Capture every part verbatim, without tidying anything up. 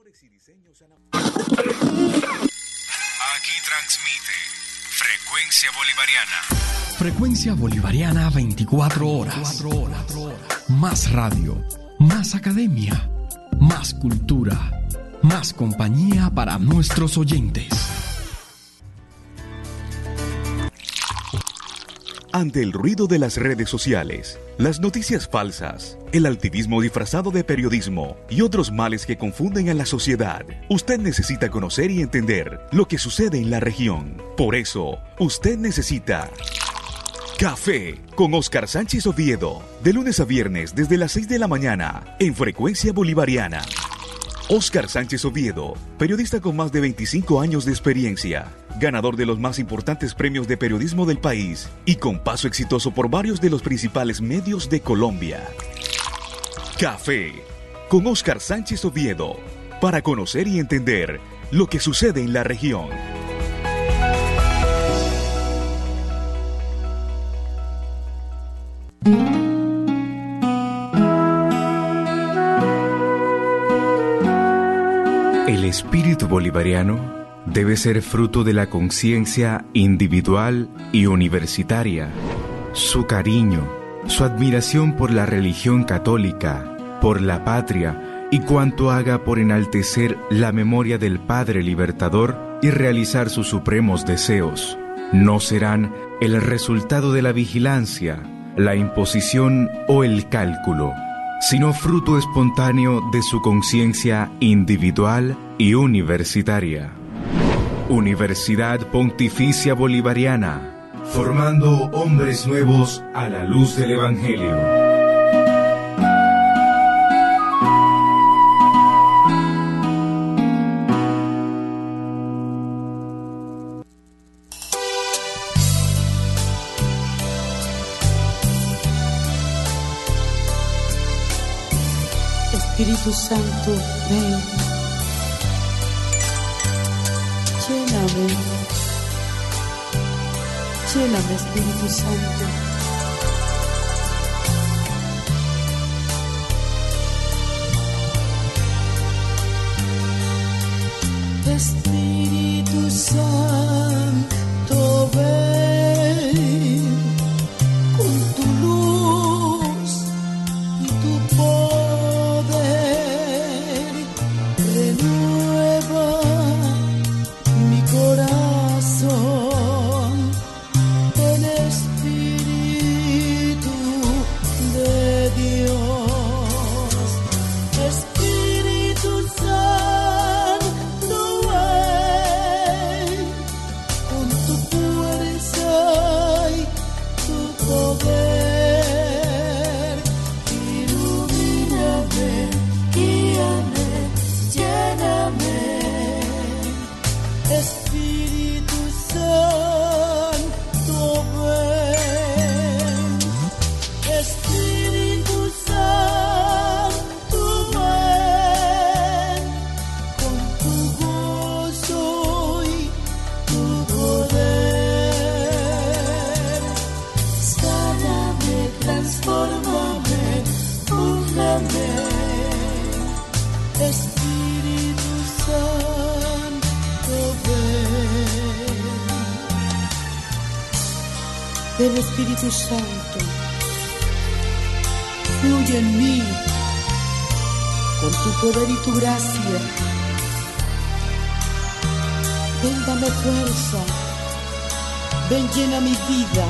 Colores y diseños han... Aquí transmite Frecuencia Bolivariana. Frecuencia Bolivariana veinticuatro horas. Más radio, más academia, más cultura, más compañía para nuestros oyentes. Ante el ruido de las redes sociales, las noticias falsas, el activismo disfrazado de periodismo y otros males que confunden a la sociedad, usted necesita conocer y entender lo que sucede en la región. Por eso, usted necesita Café con Óscar Sánchez Oviedo, de lunes a viernes desde las seis de la mañana en Frecuencia Bolivariana. Óscar Sánchez Oviedo, periodista con más de veinticinco años de experiencia, ganador de los más importantes premios de periodismo del país y con paso exitoso por varios de los principales medios de Colombia. Café con Óscar Sánchez Oviedo, para conocer y entender lo que sucede en la región. El espíritu bolivariano debe ser fruto de la conciencia individual y universitaria. Su cariño, su admiración por la religión católica, por la patria y cuanto haga por enaltecer la memoria del Padre Libertador y realizar sus supremos deseos, no serán el resultado de la vigilancia, la imposición o el cálculo, sino fruto espontáneo de su conciencia individual y universitaria. Universidad Pontificia Bolivariana, formando hombres nuevos a la luz del Evangelio. Espíritu Santo, ven, lléname, lléname, Espíritu Santo. Espíritu Santo, ven con tu luz y tu poder. Renueva mi corazón, el Espíritu de Dios. Espíritu Santo, ven con tu fuerza y tu poder. Ilumíname, guíame, lléname, Espíritu Santo, ven. Espíritu Santo, ven con tu gozo y tu poder. Sáname, transfórmame, úname, Espíritu Santo, ven. Ven, Espíritu Santo, fluye en mí con tu poder y tu gracia. Ven, dame fuerza, ven, llena mi vida.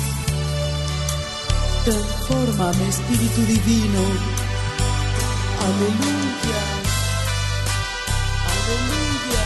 Transfórmame, Espíritu Divino. Aleluya, aleluya.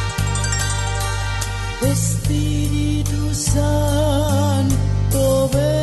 Espíritu Santo, ven.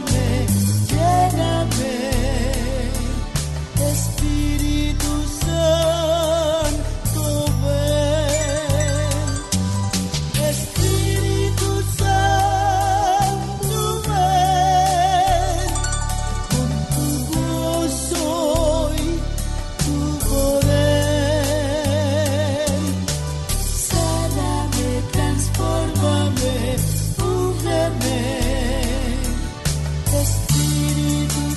Espíritu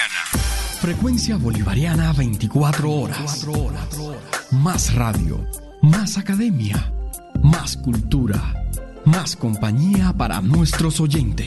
Frecuencia Bolivariana veinticuatro horas. Más radio, más academia, más cultura, más compañía para nuestros oyentes.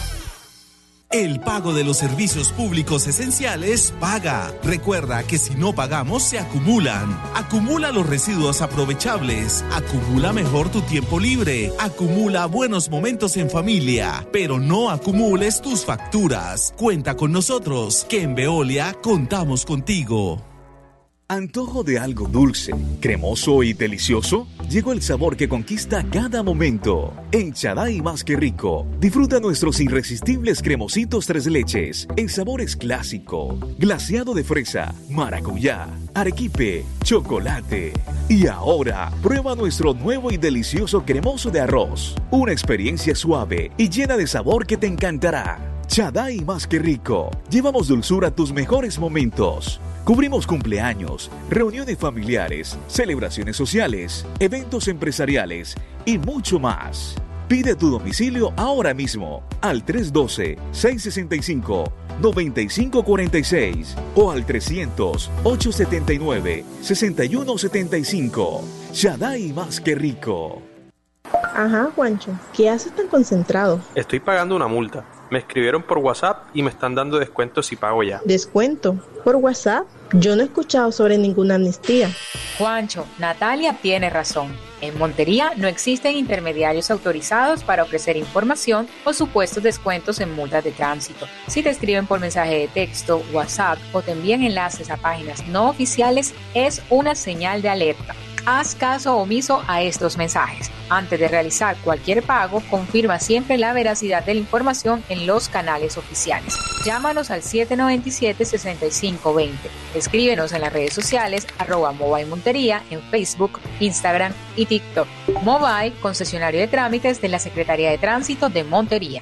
El pago de los servicios públicos esenciales paga. Recuerda que si no pagamos se acumulan. Acumula los residuos aprovechables. Acumula mejor tu tiempo libre. Acumula buenos momentos en familia. Pero no acumules tus facturas. Cuenta con nosotros, que en Veolia contamos contigo. ¿Antojo de algo dulce, cremoso y delicioso? Llegó el sabor que conquista cada momento. En Chaday Más que Rico, disfruta nuestros irresistibles cremositos tres leches en sabores clásico, glaseado de fresa, maracuyá, arequipe, chocolate. Y ahora, prueba nuestro nuevo y delicioso cremoso de arroz. Una experiencia suave y llena de sabor que te encantará. Chaday Más que Rico. Llevamos dulzura a tus mejores momentos. Cubrimos cumpleaños, reuniones familiares, celebraciones sociales, eventos empresariales y mucho más. Pide tu domicilio ahora mismo al tres uno dos, seis seis cinco, nueve cinco cuatro seis o al trescientos, ochocientos setenta y nueve, sesenta y uno setenta y cinco. Chaday Más que Rico. Ajá, Juancho, ¿qué haces tan concentrado? Estoy pagando una multa. Me escribieron por WhatsApp y me están dando descuentos si pago ya. ¿Descuento? ¿Por WhatsApp? Yo no he escuchado sobre ninguna amnistía. Juancho, Natalia tiene razón. En Montería no existen intermediarios autorizados para ofrecer información o supuestos descuentos en multas de tránsito. Si te escriben por mensaje de texto, WhatsApp o te envían enlaces a páginas no oficiales, es una señal de alerta. Haz caso omiso a estos mensajes. Antes de realizar cualquier pago, confirma siempre la veracidad de la información en los canales oficiales. Llámanos al siete nueve siete, seis cinco dos cero. Escríbenos en las redes sociales arroba Mobile Montería en Facebook, Instagram y TikTok. Mobile, concesionario de trámites de la Secretaría de Tránsito de Montería.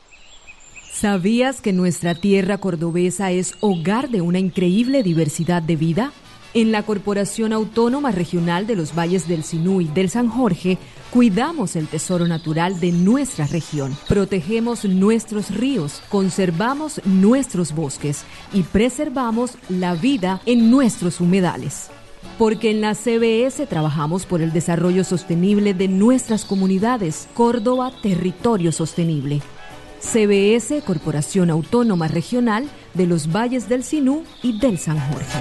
¿Sabías que nuestra tierra cordobesa es hogar de una increíble diversidad de vida? En la Corporación Autónoma Regional de los Valles del Sinú y del San Jorge, cuidamos el tesoro natural de nuestra región, protegemos nuestros ríos, conservamos nuestros bosques y preservamos la vida en nuestros humedales. Porque en la C B S trabajamos por el desarrollo sostenible de nuestras comunidades. Córdoba, territorio sostenible. C B S, Corporación Autónoma Regional de los Valles del Sinú y del San Jorge.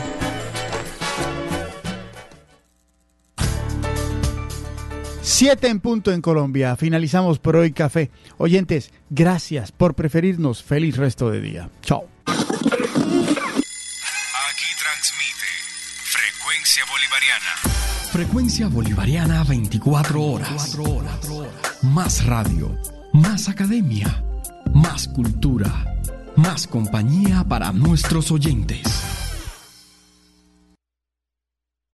Siete en punto en Colombia. Finalizamos por hoy Café. Oyentes, gracias por preferirnos. Feliz resto de día. Chao. Aquí transmite Frecuencia Bolivariana. Frecuencia Bolivariana veinticuatro horas. Más radio, más academia, más cultura, más compañía para nuestros oyentes.